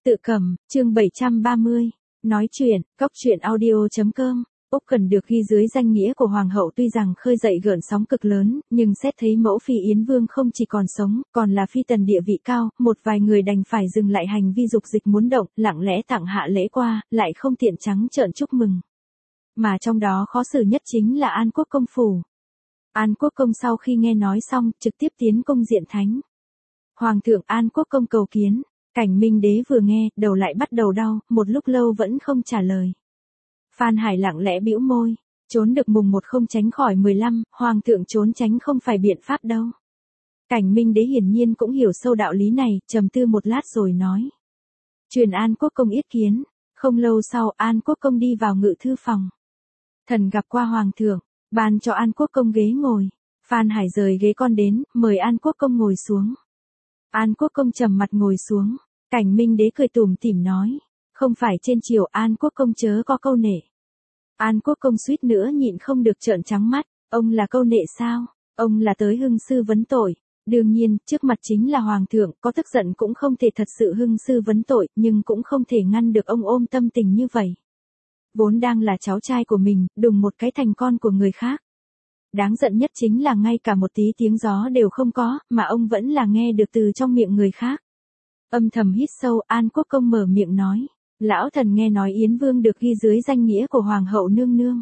Tự cầm, chương 730. Nói chuyện, cóc truyện audio.com. Úc Cần được ghi dưới danh nghĩa của Hoàng hậu tuy rằng khơi dậy gợn sóng cực lớn, nhưng xét thấy mẫu phi Yến Vương không chỉ còn sống, còn là phi tần địa vị cao, một vài người đành phải dừng lại hành vi dục dịch muốn động, lặng lẽ tặng hạ lễ qua, lại không tiện trắng trợn chúc mừng. Mà trong đó khó xử nhất chính là An Quốc công phủ. An Quốc công sau khi nghe nói xong, trực tiếp tiến công diện thánh. Hoàng thượng An Quốc công cầu kiến. Cảnh Minh Đế vừa nghe, đầu lại bắt đầu đau, một lúc lâu vẫn không trả lời. Phan Hải lặng lẽ bĩu môi, trốn được mùng 1 không tránh khỏi 15, Hoàng thượng trốn tránh không phải biện pháp đâu. Cảnh Minh Đế hiển nhiên cũng hiểu sâu đạo lý này, trầm tư một lát rồi nói. Truyền An Quốc công yết kiến. Không lâu sau An Quốc công đi vào ngự thư phòng. Thần gặp qua Hoàng thượng, ban cho An Quốc công ghế ngồi. Phan Hải rời ghế con đến, mời An Quốc công ngồi xuống. An Quốc công trầm mặt ngồi xuống. Cảnh Minh Đế cười tủm tỉm nói, không phải trên triều An Quốc công chớ có câu nệ. An Quốc công suýt nữa nhịn không được trợn trắng mắt, ông là câu nệ sao? Ông là tới hưng sư vấn tội. Đương nhiên, trước mặt chính là Hoàng thượng, có tức giận cũng không thể thật sự hưng sư vấn tội, nhưng cũng không thể ngăn được ông ôm tâm tình như vậy. Vốn đang là cháu trai của mình, đùng một cái thành con của người khác. Đáng giận nhất chính là ngay cả một tí tiếng gió đều không có, mà ông vẫn là nghe được từ trong miệng người khác. Âm thầm hít sâu, An Quốc công mở miệng nói, lão thần nghe nói Yến Vương được ghi dưới danh nghĩa của Hoàng hậu nương nương.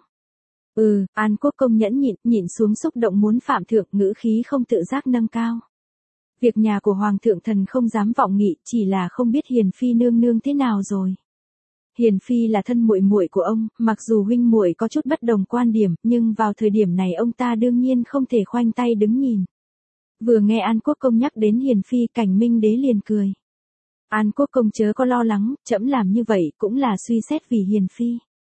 An Quốc công nhẫn nhịn xuống xúc động muốn phạm thượng, ngữ khí không tự giác nâng cao. Việc nhà của Hoàng thượng thần không dám vọng nghị, chỉ là không biết Hiền phi nương nương thế nào rồi. Hiền phi là thân muội muội của ông, mặc dù huynh muội có chút bất đồng quan điểm, nhưng vào thời điểm này ông ta đương nhiên không thể khoanh tay đứng nhìn. Vừa nghe An Quốc công nhắc đến Hiền phi, Cảnh Minh Đế liền cười. An Quốc công chớ có lo lắng, trẫm làm như vậy cũng là suy xét vì Hiền phi.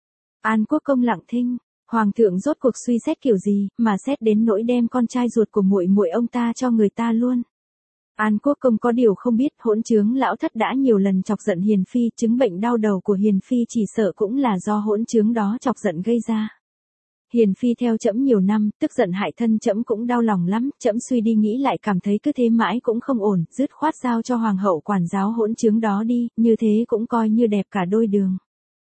An Quốc công lặng thinh, Hoàng thượng rốt cuộc suy xét kiểu gì, mà xét đến nỗi đem con trai ruột của muội muội ông ta cho người ta luôn. An Quốc công có điều không biết, hỗn trướng lão thất đã nhiều lần chọc giận Hiền phi, chứng bệnh đau đầu của Hiền phi chỉ sợ cũng là do hỗn trướng đó chọc giận gây ra. Hiền phi theo trẫm nhiều năm, tức giận hại thân trẫm cũng đau lòng lắm, trẫm suy đi nghĩ lại cảm thấy cứ thế mãi cũng không ổn, dứt khoát giao cho hoàng hậu quản giáo hỗn trướng đó đi, như thế cũng coi như đẹp cả đôi đường.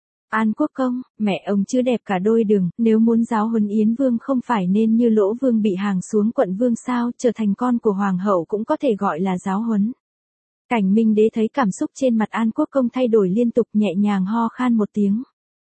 An Quốc công, mẹ ông chưa đẹp cả đôi đường, nếu muốn giáo huấn Yến Vương không phải nên như Lỗ Vương bị hàng xuống quận Vương sao, trở thành con của hoàng hậu cũng có thể gọi là giáo huấn. Cảnh Minh Đế thấy cảm xúc trên mặt An Quốc công thay đổi liên tục, nhẹ nhàng ho khan một tiếng.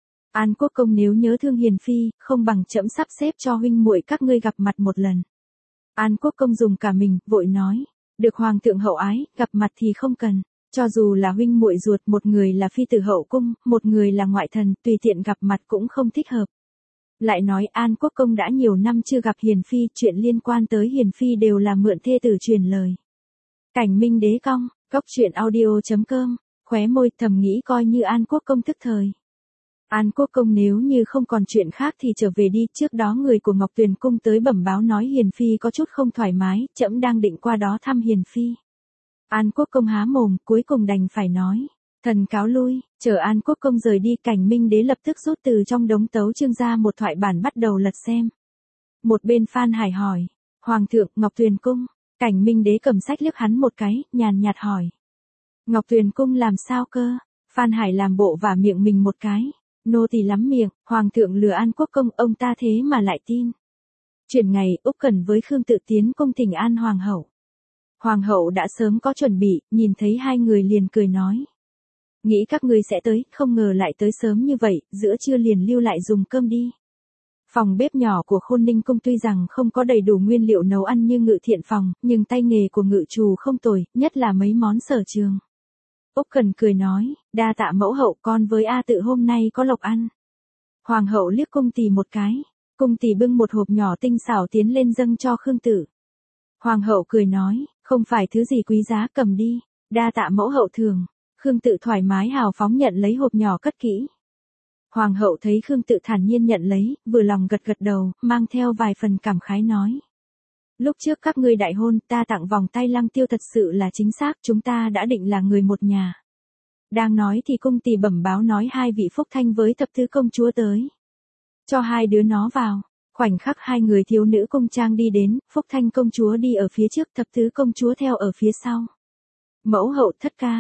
An Quốc công nếu nhớ thương Hiền phi, không bằng trẫm sắp xếp cho huynh muội các ngươi gặp mặt một lần. An Quốc công dùng cả mình, vội nói, được Hoàng thượng hậu ái, gặp mặt thì không cần. Cho dù là huynh muội ruột, một người là phi tử hậu cung, một người là ngoại thần, tùy tiện gặp mặt cũng không thích hợp. Lại nói An Quốc công đã nhiều năm chưa gặp Hiền phi, chuyện liên quan tới Hiền phi đều là mượn thê tử truyền lời. Cảnh Minh Đế cong, cóc truyện audio.com, khóe môi thầm nghĩ coi như An Quốc công tức thời. An Quốc công nếu như không còn chuyện khác thì trở về đi, trước đó người của Ngọc Tuyền cung tới bẩm báo nói Hiền phi có chút không thoải mái, trẫm đang định qua đó thăm Hiền phi. An Quốc công há mồm, cuối cùng đành phải nói, thần cáo lui. Chờ An Quốc công rời đi, Cảnh Minh Đế lập tức rút từ trong đống tấu chương ra một thoại bản bắt đầu lật xem. Một bên Phan Hải hỏi, Hoàng thượng, Ngọc Tuyền cung. Cảnh Minh Đế cầm sách liếc hắn một cái, nhàn nhạt hỏi, Ngọc Tuyền cung làm sao cơ? Phan Hải làm bộ vả miệng mình một cái, nô tỳ lắm miệng, Hoàng thượng lừa An Quốc công, ông ta thế mà lại tin. Chuyển ngày, Úc Cần với Khương Tự tiến cung thỉnh an Hoàng hậu. Hoàng hậu đã sớm có chuẩn bị, nhìn thấy hai người liền cười nói. Nghĩ các ngươi sẽ tới, không ngờ lại tới sớm như vậy, giữa trưa liền lưu lại dùng cơm đi. Phòng bếp nhỏ của Khôn Ninh cung tuy rằng không có đầy đủ nguyên liệu nấu ăn như Ngự Thiện phòng, nhưng tay nghề của ngự trù không tồi, nhất là mấy món sở trường. Úc Cần cười nói, đa tạ mẫu hậu, con với A Tự hôm nay có lộc ăn. Hoàng hậu liếc cung tỳ một cái, cung tỳ bưng một hộp nhỏ tinh xảo tiến lên dâng cho Khương Tự. Hoàng hậu cười nói, không phải thứ gì quý giá, cầm đi, đa tạ mẫu hậu thường. Khương Tự thoải mái hào phóng nhận lấy hộp nhỏ cất kỹ. Hoàng hậu thấy Khương Tự thản nhiên nhận lấy, vừa lòng gật gật đầu, mang theo vài phần cảm khái nói. Lúc trước các ngươi đại hôn, ta tặng vòng tay Lăng Tiêu thật sự là chính xác, chúng ta đã định là người một nhà. Đang nói thì cung tỳ bẩm báo nói hai vị Phúc Thanh với Thập Tứ công chúa tới. Cho hai đứa nó vào. Khoảnh khắc hai người thiếu nữ cung trang đi đến, Phúc Thanh công chúa đi ở phía trước, Thập Tứ công chúa theo ở phía sau. Mẫu hậu thất ca.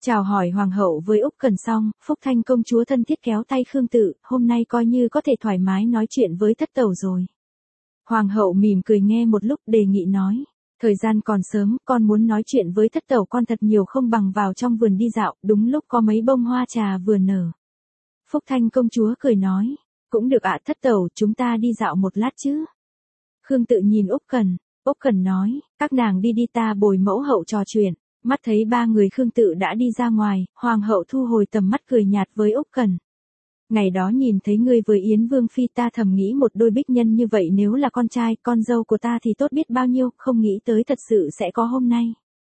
Chào hỏi hoàng hậu với Úc Cần xong, Phúc Thanh công chúa thân thiết kéo tay Khương Tự, hôm nay coi như có thể thoải mái nói chuyện với thất tẩu rồi. Hoàng hậu mỉm cười nghe một lúc đề nghị nói. Thời gian còn sớm, con muốn nói chuyện với thất tẩu con thật nhiều không bằng vào trong vườn đi dạo, đúng lúc có mấy bông hoa trà vừa nở. Phúc Thanh công chúa cười nói. Cũng được ạ thất tẩu, chúng ta đi dạo một lát chứ. Khương Tự nhìn Úc Cần nói, các nàng đi đi ta bồi mẫu hậu trò chuyện. Mắt thấy ba người Khương Tự đã đi ra ngoài, hoàng hậu thu hồi tầm mắt cười nhạt với Úc Cần. Ngày đó nhìn thấy ngươi với Yến Vương Phi ta thầm nghĩ một đôi bích nhân như vậy nếu là con trai, con dâu của ta thì tốt biết bao nhiêu, không nghĩ tới thật sự sẽ có hôm nay.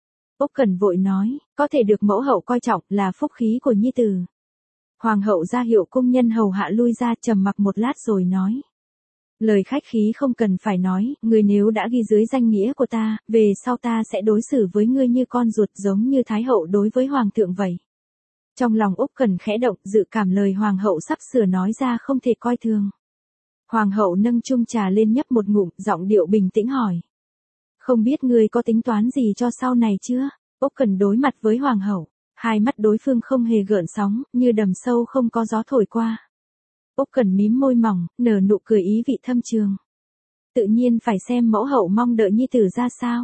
Úc Cần vội nói, có thể được mẫu hậu coi trọng là phúc khí của nhi tử. Hoàng hậu ra hiệu công nhân hầu hạ lui ra trầm mặc một lát rồi nói. Lời khách khí không cần phải nói, ngươi nếu đã ghi dưới danh nghĩa của ta, về sau ta sẽ đối xử với ngươi như con ruột giống như Thái hậu đối với Hoàng thượng vậy. Trong lòng Úc Cần khẽ động, dự cảm lời Hoàng hậu sắp sửa nói ra không thể coi thường. Hoàng hậu nâng chung trà lên nhấp một ngụm, giọng điệu bình tĩnh hỏi. Không biết ngươi có tính toán gì cho sau này chưa? Úc Cần đối mặt với Hoàng hậu, hai mắt đối phương không hề gợn sóng, như đầm sâu không có gió thổi qua. Úc Cần mím môi mỏng, nở nụ cười ý vị thâm trường. Tự nhiên phải xem mẫu hậu mong đợi nhi tử ra sao.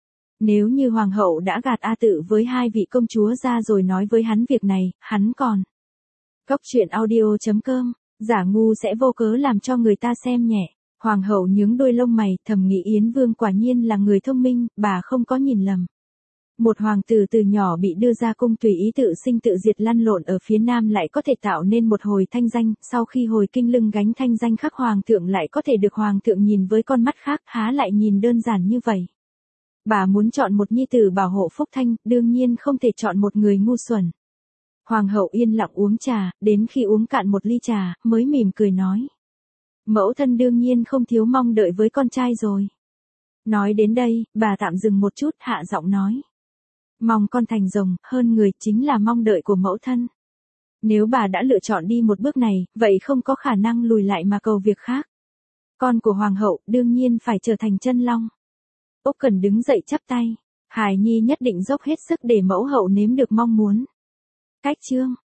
Nếu như hoàng hậu đã gạt A Tự với hai vị công chúa ra rồi nói với hắn việc này, hắn còn. Cốc truyện audio.com, giả ngu sẽ vô cớ làm cho người ta xem nhẹ. Hoàng hậu nhướng đôi lông mày, thầm nghĩ Yến Vương quả nhiên là người thông minh, bà không có nhìn lầm. Một hoàng tử từ nhỏ bị đưa ra cung tùy ý tự sinh tự diệt lăn lộn ở phía nam lại có thể tạo nên một hồi thanh danh, sau khi hồi kinh lưng gánh thanh danh khắc hoàng thượng lại có thể được hoàng thượng nhìn với con mắt khác, há lại nhìn đơn giản như vậy. Bà muốn chọn một nhi tử bảo hộ Phúc Thanh, đương nhiên không thể chọn một người ngu xuẩn. Hoàng hậu yên lặng uống trà, đến khi uống cạn một ly trà, mới mỉm cười nói. Mẫu thân đương nhiên không thiếu mong đợi với con trai rồi. Nói đến đây, bà tạm dừng một chút, hạ giọng nói. Mong con thành rồng, hơn người chính là mong đợi của mẫu thân. Nếu bà đã lựa chọn đi một bước này, vậy không có khả năng lùi lại mà cầu việc khác. Con của hoàng hậu đương nhiên phải trở thành chân long. Úc Cần đứng dậy chắp tay. Hài nhi nhất định dốc hết sức để mẫu hậu nếm được mong muốn. Cách chương